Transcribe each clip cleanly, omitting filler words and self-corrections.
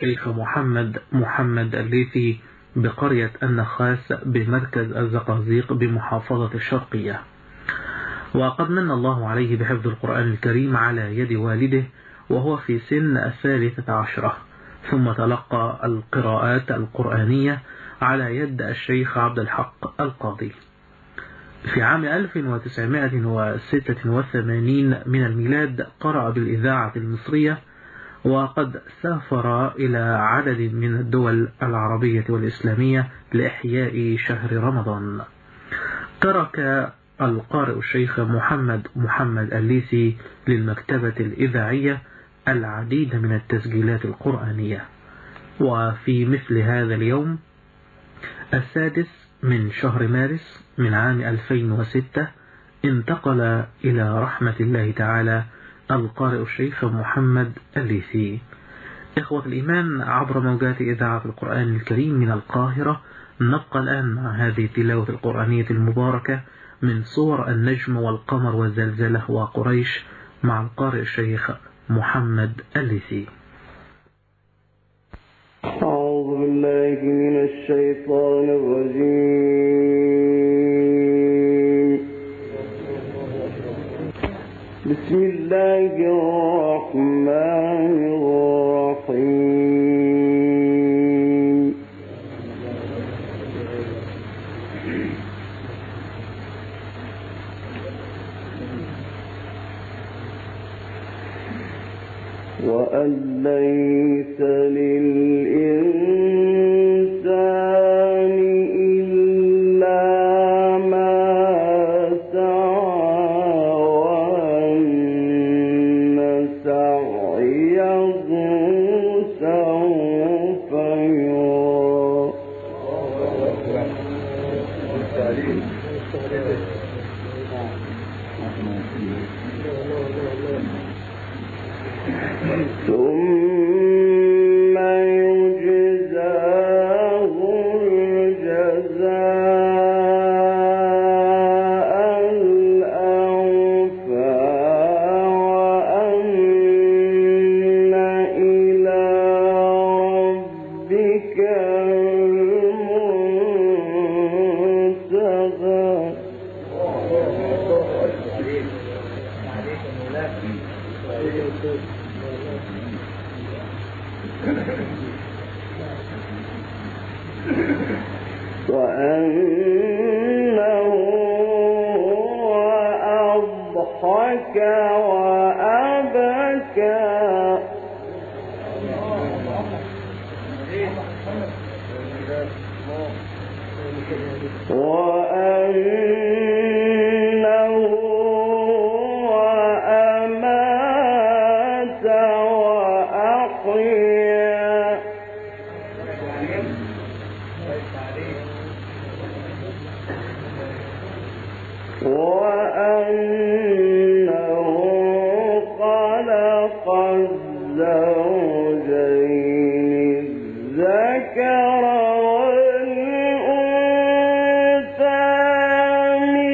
الشيخ محمد الليثي بقرية النخاس بمركز الزقازيق بمحافظة الشرقية. وقد من الله عليه بحفظ القرآن الكريم على يد والده وهو في سن 13، ثم تلقى القراءات القرآنية على يد الشيخ عبد الحق القاضي. في عام 1986 من الميلاد قرأ بالإذاعة المصرية، وقد سافر إلى عدد من الدول العربية والإسلامية لإحياء شهر رمضان. ترك القارئ الشيخ محمد الليثي للمكتبة الإذاعية العديد من التسجيلات القرآنية. وفي مثل هذا اليوم 6 من شهر مارس من عام 2006 انتقل إلى رحمة الله تعالى القارئ الشيخ محمد الليثي. إخوة الإيمان، عبر موجات إذاعة القرآن الكريم من القاهرة نبقى الآن مع هذه التلاوة القرآنية المباركة من سور النجم والقمر والزلزلة وقريش مع القارئ الشيخ محمد الليثي. أعوذ بالله من الشيطان الرجيم. بسم الله الرحمن الرحيم. وأن ليس للإنسان إلا ما سعى وأن سعيه سوف يرى. ثم يجزاه الجزاء الأوفى وأن إلى ربك المنتهى. وأنه أضحك وأبكى. وأنه أمات وأحيا. وأنه خلق الزوجين الذكر والأنثى من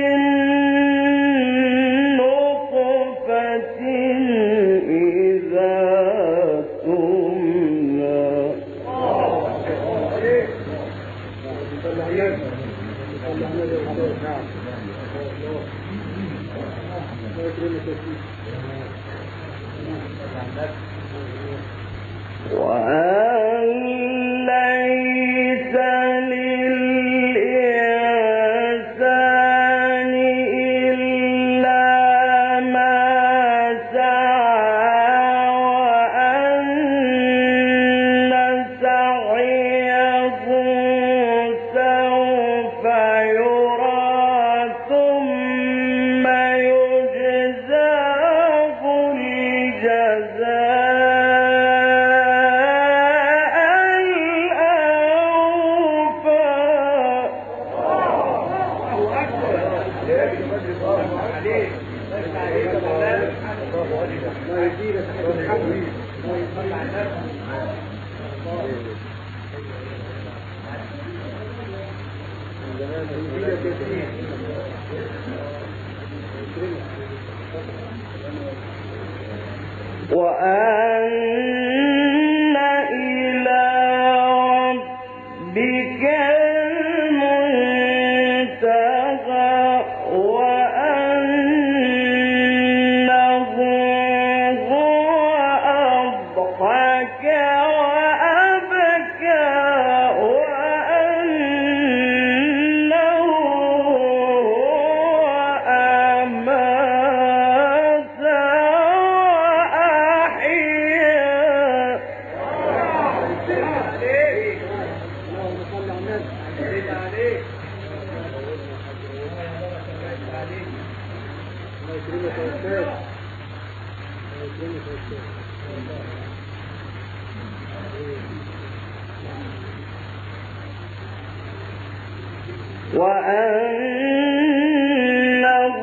وأنه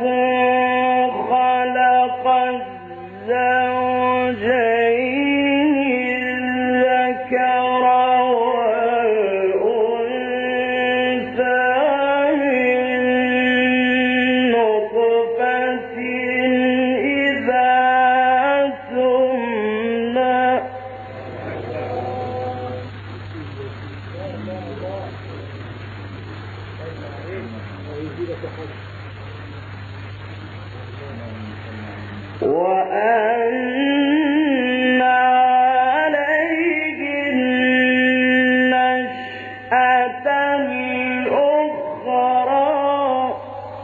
خلق الزوجين الذكر والأنثى من نطفة إذا تمنى وأن عليه النشأة الأخرى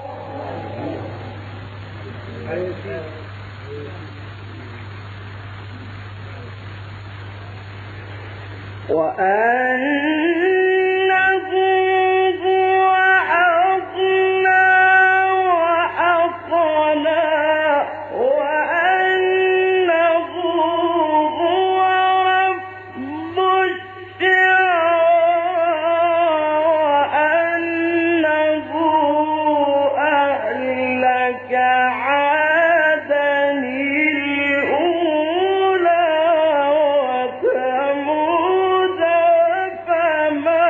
وأنه هو أغنى وأقنى وأنه هو رب الشعرى وأنه أهلك عادا الأولى وثمود فما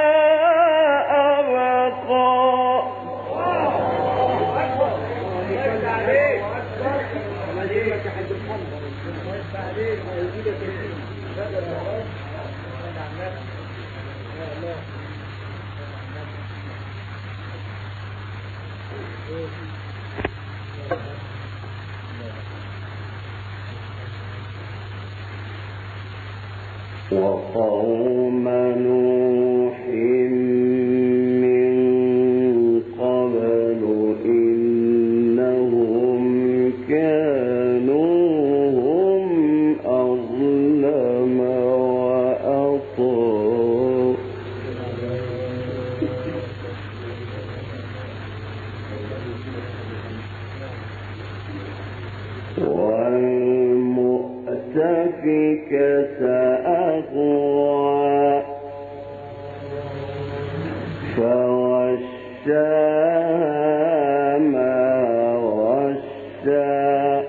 وقوم نوح من قبل إنهم كانوا هم أظلم وأطغى والمؤتفكة أهوى فغشاها ما غشا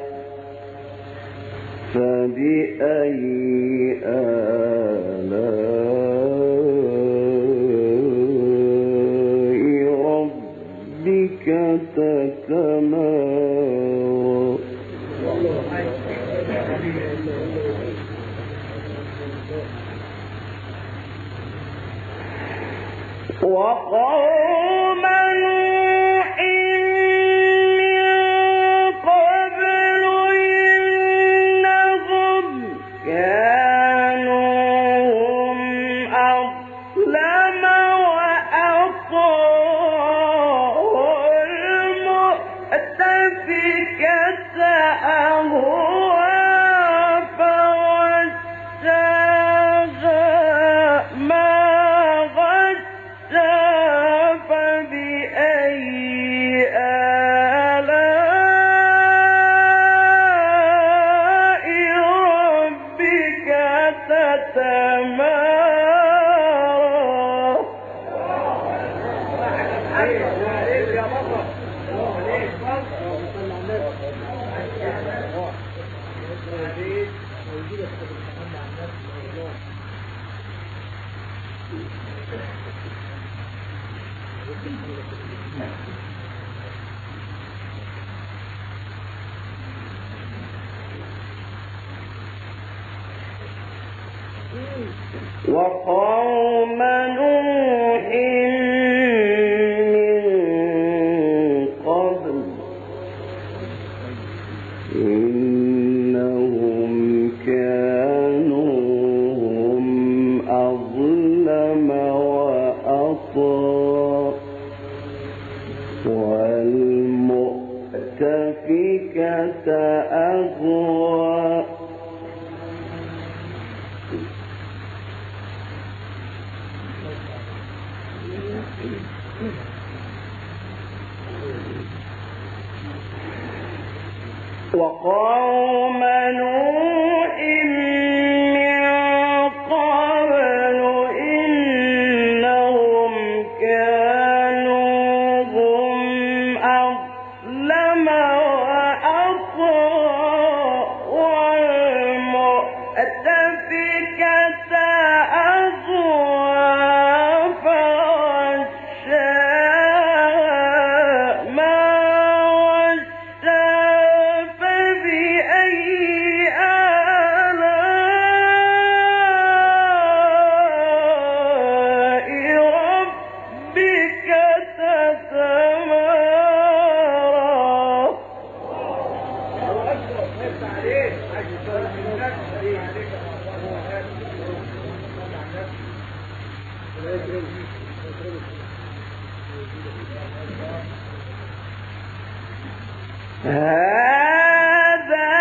فبأي آلاء ربك تتمارى وقوم نوح من قبل إنهم كانوا هم أظلم وأطغى والمؤتفكة أهوى فغشاها ما غشا فبأي آلاء ربك تتمارى وقوم نوح من قبل إنهم كانوا هم أظلم وأطغى والمؤتفكة أهوى وقوم نوح من قبل إنهم كانوا هم أظلم وأطغى والمؤتفكة أهوى فغشاها ما غشا فبأي آلاء ربك تتمارى هذا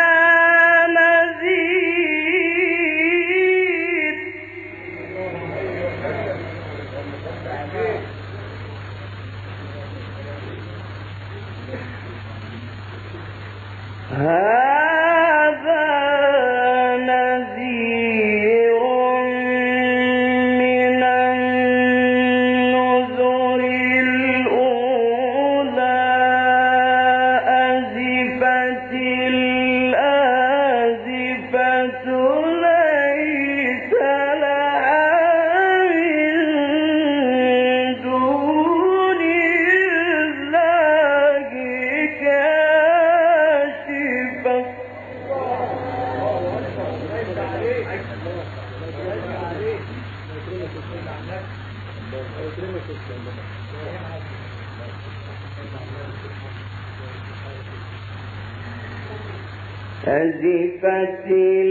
نذير هذا نذير من النذر الأولى أزفت الآزفة ليس لها من دون الله كاشفة أزفت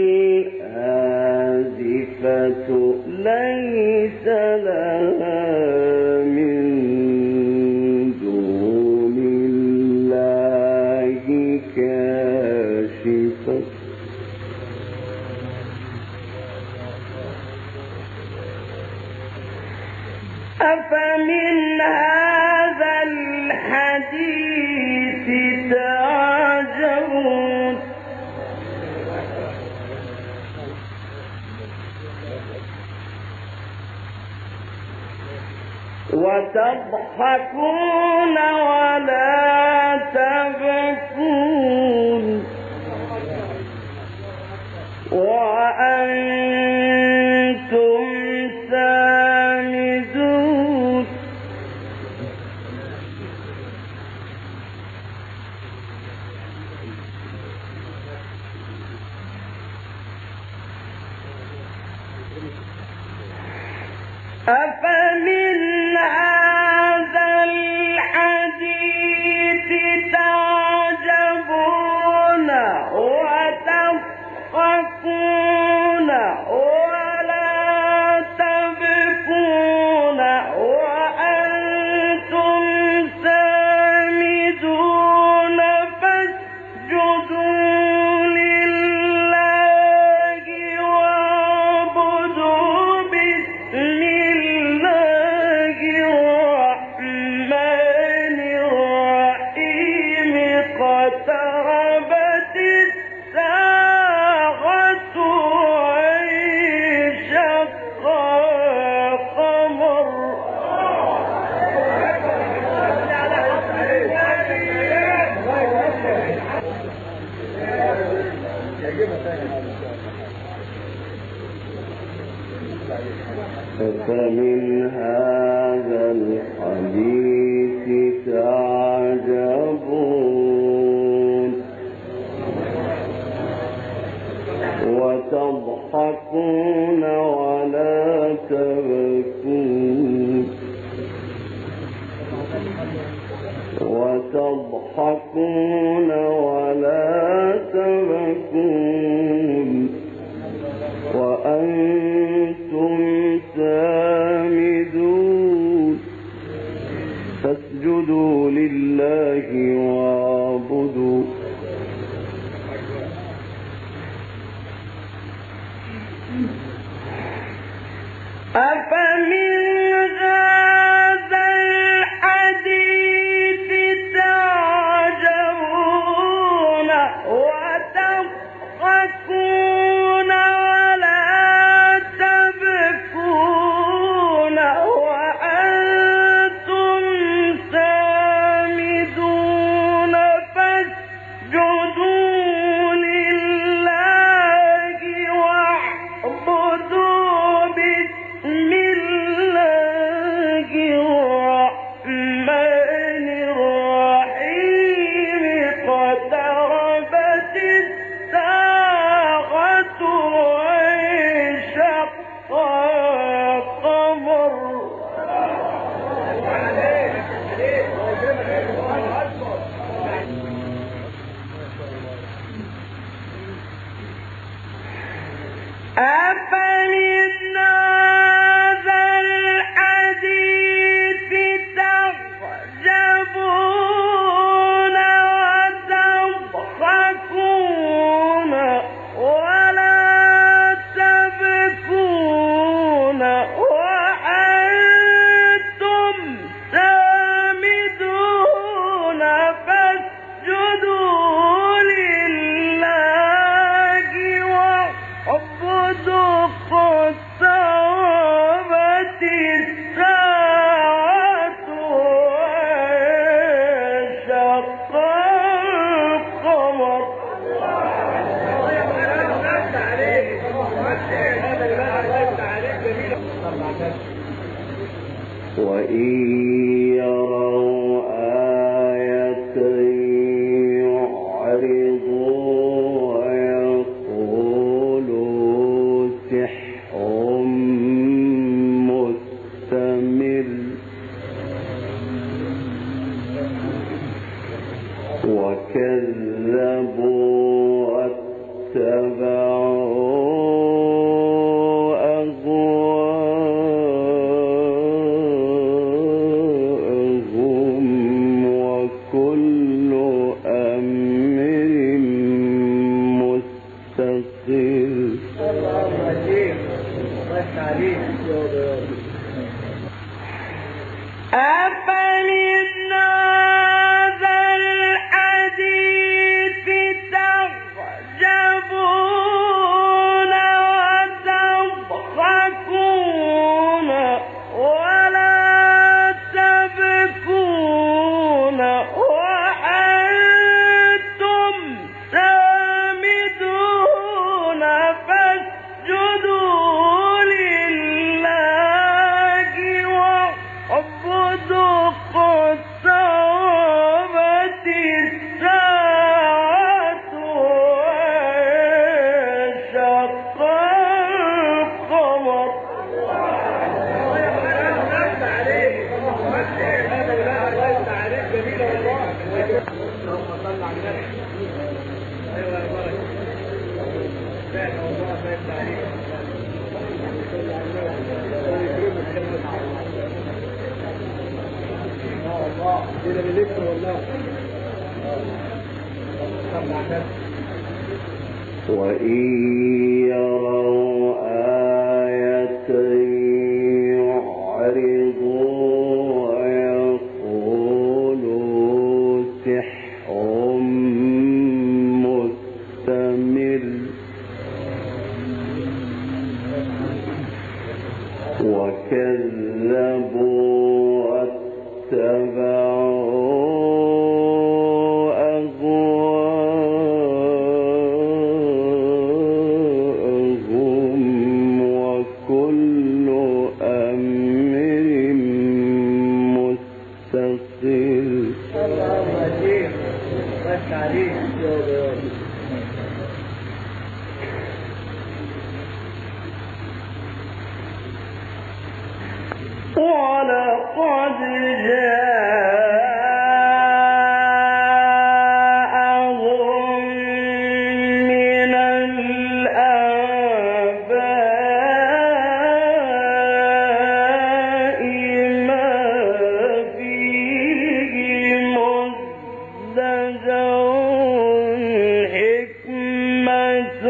الآزفة ليس لها من دون الله كاشفة أفمن هذا الحديث تعجبون وتضحكون ولا تبكون وأنتم سامدون أفمن هذا الحديث تعجبون وتضحكون ولا تبكون وأنتم سامدون فاسجدوا لله واعبدوا باسم الله الرحمن الرحيم اقتربت الساعة وانشق القمر فمن هذا الحديث تعجبون وتضحكون ولا تبكون وتضحكون ولا تبكون وأنتم سامدون فاسجدوا لله واعبدوا أفمن هذا وإن يروا آية يعرضوا ويقولوا سحر مستمر وكذبوا واتبعوا أهواءهم وكل أمر مستقر. وإن يروا آية يعرضوا ويقولوا سحر مستمر وكذبوا واتبعوا ولقد جاءهم من الآباء ما فيه مزدجر حكمة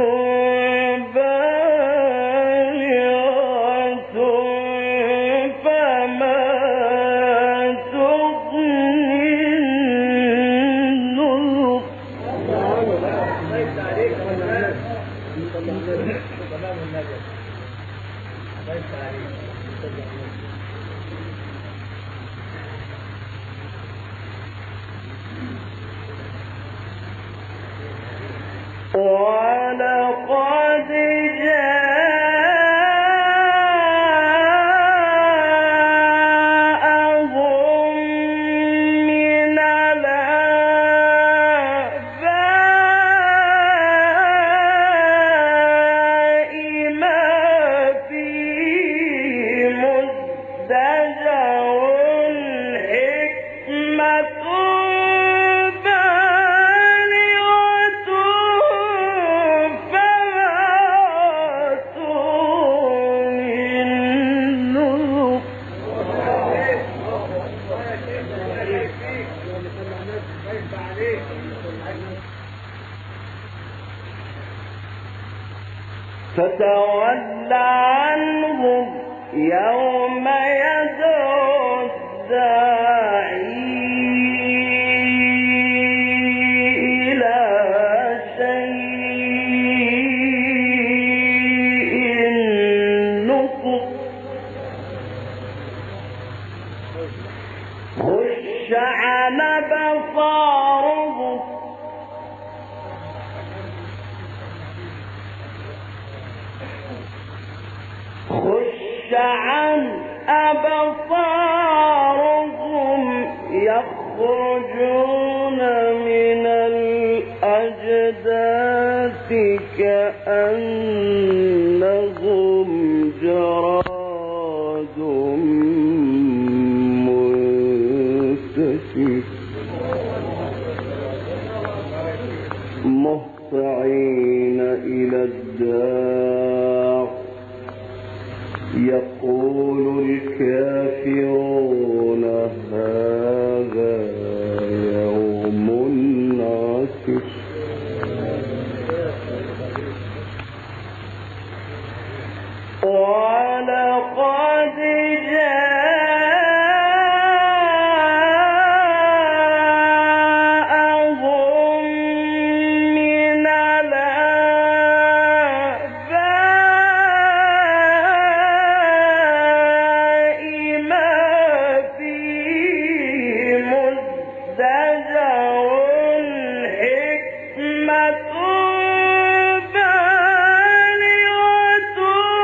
ولقد جاءهم من الآباء ما فيه مزدجر حكمة فتول عنهم يوم يدعو الداعي إلى شيء نكر خش عن بصارهم خش عن أبصارهم يخرجون من الأجداث كأنهم جراد منتشر مهطعين إلى الداع يقول الكافرون هذا يوم عسر ولقد جاءهم من الآباء ما فيه مزدجر حكمة بالغة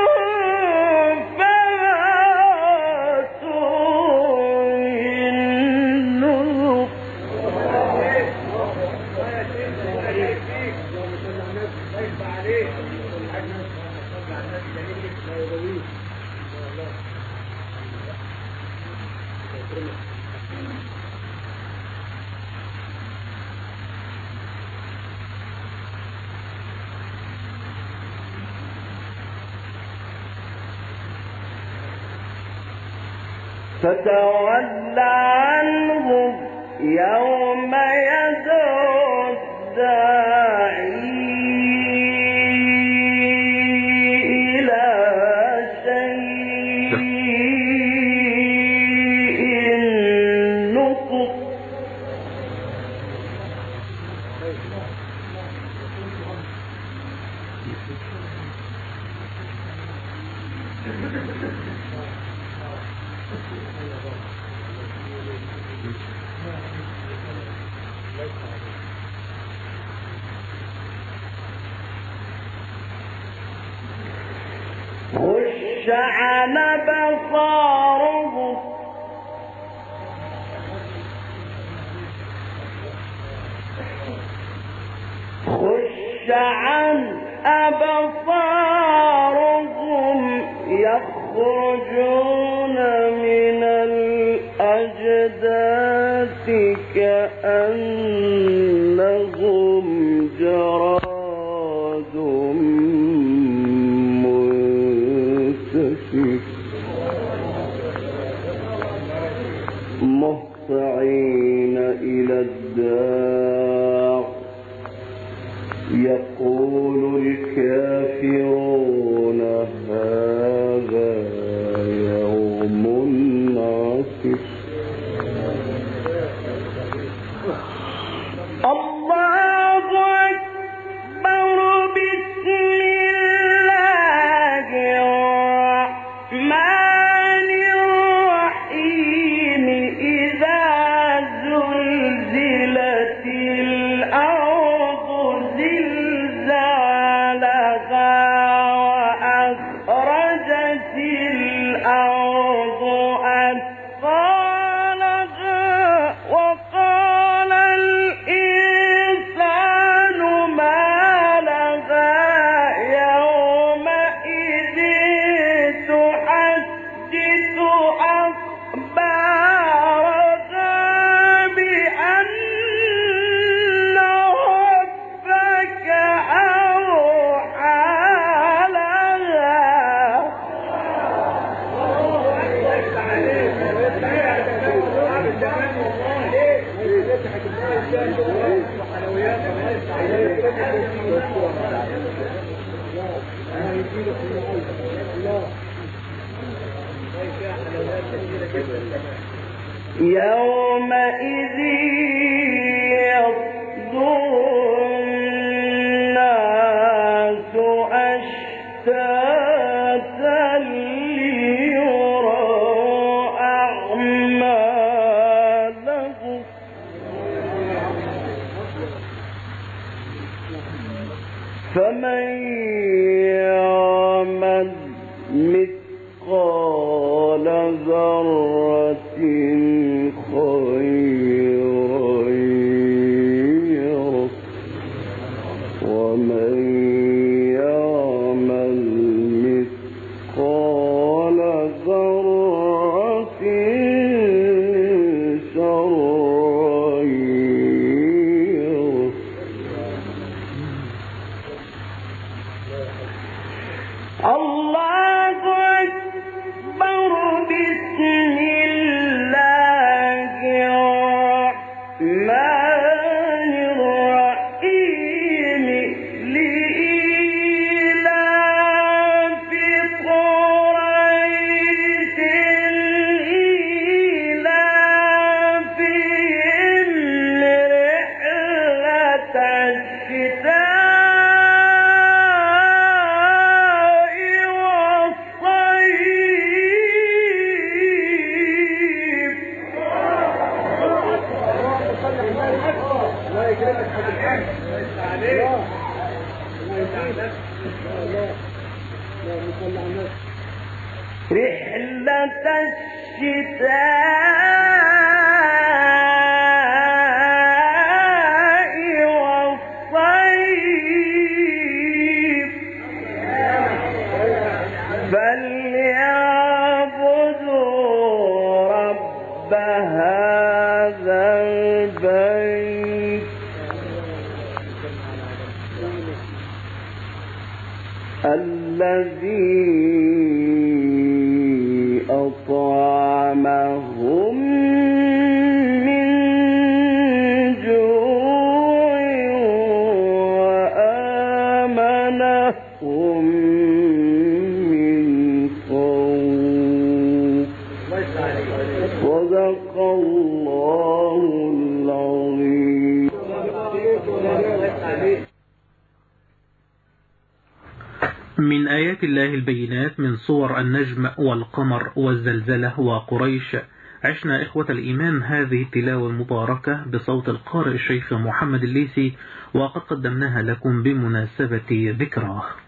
فما تغني النذر فتول عنهم يوم يدعو الداعي إلى شيء نكر خش عن بصارهم خش عن أبصارهم يخرجون من الأجداث كأنهم جراد منتشر مهطعين إلى الداع يقول الكافرون هذا يوم عسر الله أكبر بسم الله الرحمن الرحيم إذا زلزلت الأرض زلزالها وأخرجت الأرض أثقالها وقال الإنسان ما لها يومئذ تحدث أخبارها بأن ربك أوحى لها يومئذ يصدر الناس أشتاتا ليروا أعمالهم فمن يعمل مثقال ذرة خيرا يره ومن يعمل مثقال ذرة شرا يره الله أكبر. بسم الله الرحمن الرحيم. لإيلاف قريش إيلافهم رحلة الشتاء رحلة الشتاء والصيف فليعبدوا رب هذا البيت الذي أطعمهم من جوع وآمنهم من خوف. صدق الله العظيم. من آيات الله البينات من صور النجم والقمر والزلزلة وقريش. عشنا إخوة الإيمان هذه التلاوة المباركة بصوت القارئ الشيخ محمد الليثي، وقد قدمناها لكم بمناسبة ذكراه.